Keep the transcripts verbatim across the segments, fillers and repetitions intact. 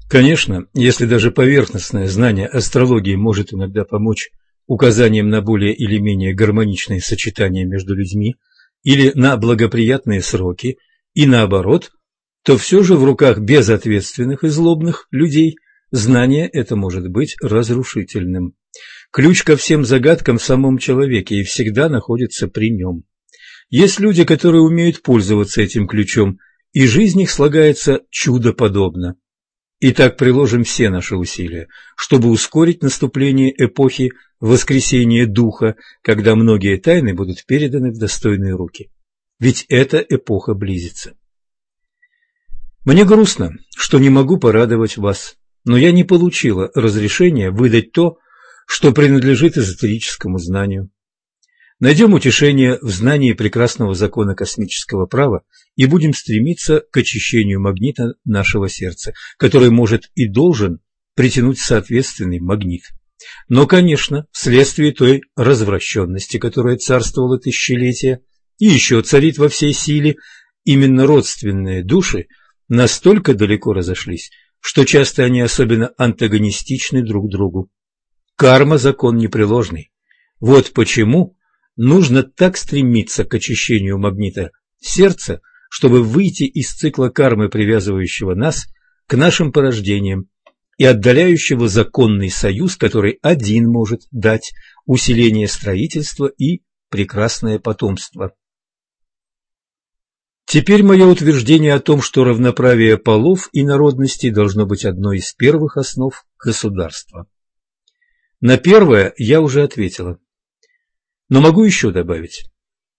Конечно, если даже поверхностное знание астрологии может иногда помочь указанием на более или менее гармоничные сочетания между людьми или на благоприятные сроки, и наоборот, то все же в руках безответственных и злобных людей знание это может быть разрушительным. Ключ ко всем загадкам в самом человеке и всегда находится при нем. Есть люди, которые умеют пользоваться этим ключом, и жизнь их слагается чудоподобно. Итак, приложим все наши усилия, чтобы ускорить наступление эпохи воскресения духа, когда многие тайны будут переданы в достойные руки. Ведь эта эпоха близится. Мне грустно, что не могу порадовать вас, но я не получила разрешения выдать то, что принадлежит эзотерическому знанию. Найдем утешение в знании прекрасного закона космического права и будем стремиться к очищению магнита нашего сердца, который может и должен притянуть соответственный магнит. Но, конечно, вследствие той развращенности, которая царствовала тысячелетия и еще царит во всей силе, именно родственные души настолько далеко разошлись, что часто они особенно антагонистичны друг другу. Карма – закон непреложный. Вот почему нужно так стремиться к очищению магнита сердца, чтобы выйти из цикла кармы, привязывающего нас к нашим порождениям и отдаляющего законный союз, который один может дать усиление строительства и прекрасное потомство. Теперь мое утверждение о том, что равноправие полов и народностей должно быть одной из первых основ государства. На первое я уже ответила. Но могу еще добавить.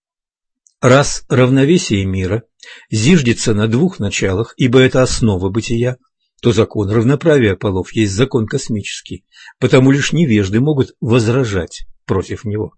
Раз равновесие мира зиждется на двух началах, ибо это основа бытия, то закон равноправия полов есть закон космический, потому лишь невежды могут возражать против него.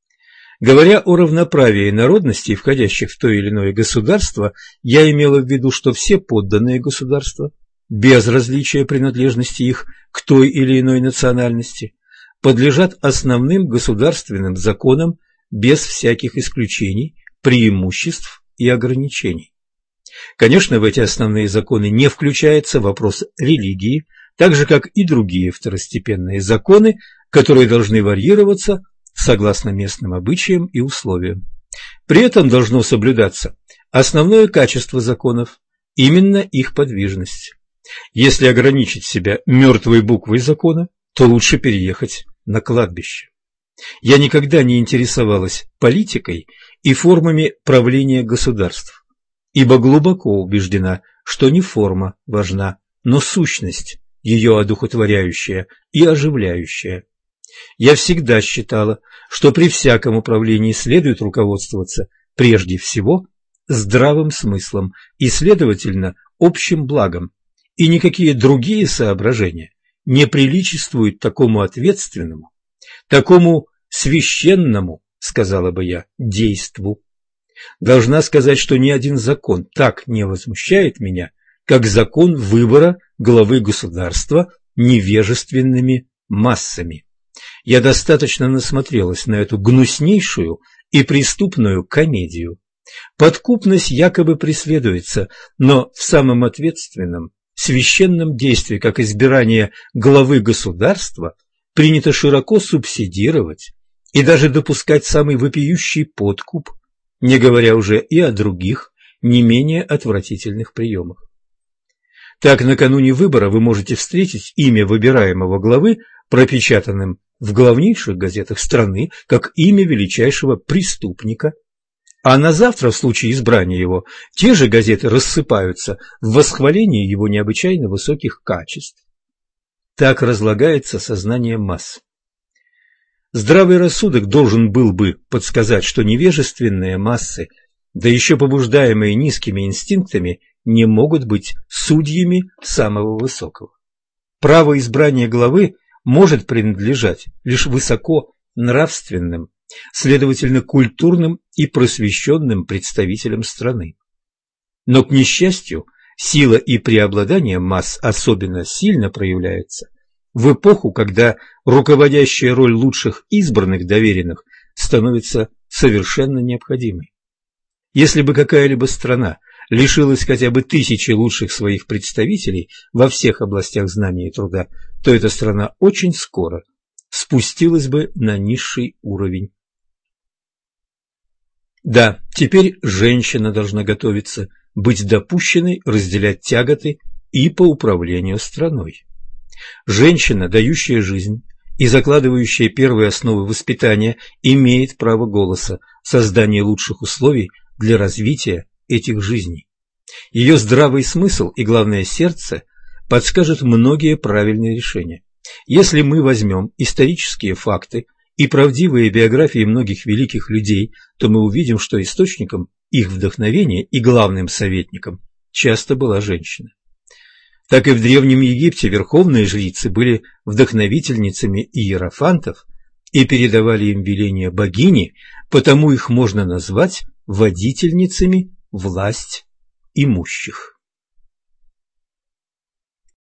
Говоря о равноправии народностей, входящих в то или иное государство, я имела в виду, что все подданные государства, без различия принадлежности их к той или иной национальности, подлежат основным государственным законам без всяких исключений, преимуществ и ограничений. Конечно, в эти основные законы не включается вопрос религии, так же, как и другие второстепенные законы, которые должны варьироваться согласно местным обычаям и условиям. При этом должно соблюдаться основное качество законов, именно их подвижность. Если ограничить себя мертвой буквой закона, то лучше переехать на кладбище. Я никогда не интересовалась политикой и формами правления государств, ибо глубоко убеждена, что не форма важна, но сущность, ее одухотворяющая и оживляющая. Я всегда считала, что при всяком управлении следует руководствоваться прежде всего здравым смыслом и, следовательно, общим благом, и никакие другие соображения не приличествуют такому ответственному, такому священному, сказала бы я, действу. Должна сказать, что ни один закон так не возмущает меня, как закон выбора главы государства невежественными массами. Я достаточно насмотрелась на эту гнуснейшую и преступную комедию. Подкупность якобы преследуется, но в самом ответственном, священном действии, как избирание главы государства, принято широко субсидировать и даже допускать самый вопиющий подкуп, не говоря уже и о других, не менее отвратительных приемах. Так, накануне выбора вы можете встретить имя выбираемого главы пропечатанным в главнейших газетах страны как имя величайшего преступника, а на завтра, в случае избрания его, те же газеты рассыпаются в восхвалении его необычайно высоких качеств. Так разлагается сознание масс. Здравый рассудок должен был бы подсказать, что невежественные массы, да еще побуждаемые низкими инстинктами, не могут быть судьями самого высокого. Право избрания главы может принадлежать лишь высоко нравственным, следовательно, культурным и просвещенным представителям страны. Но, к несчастью, сила и преобладание масс особенно сильно проявляется в эпоху, когда руководящая роль лучших избранных доверенных становится совершенно необходимой. Если бы какая-либо страна лишилась хотя бы тысячи лучших своих представителей во всех областях знания и труда, то эта страна очень скоро спустилась бы на низший уровень. Да, теперь женщина должна готовиться быть допущенной разделять тяготы и по управлению страной. Женщина, дающая жизнь и закладывающая первые основы воспитания, имеет право голоса в создании лучших условий для развития этих жизней. Ее здравый смысл и, главное, сердце подскажут многие правильные решения. Если мы возьмем исторические факты и правдивые биографии многих великих людей, то мы увидим, что источником их вдохновения и главным советником часто была женщина. Так и в Древнем Египте верховные жрицы были вдохновительницами иерофантов и передавали им веления богини, потому их можно назвать водительницами власть имущих.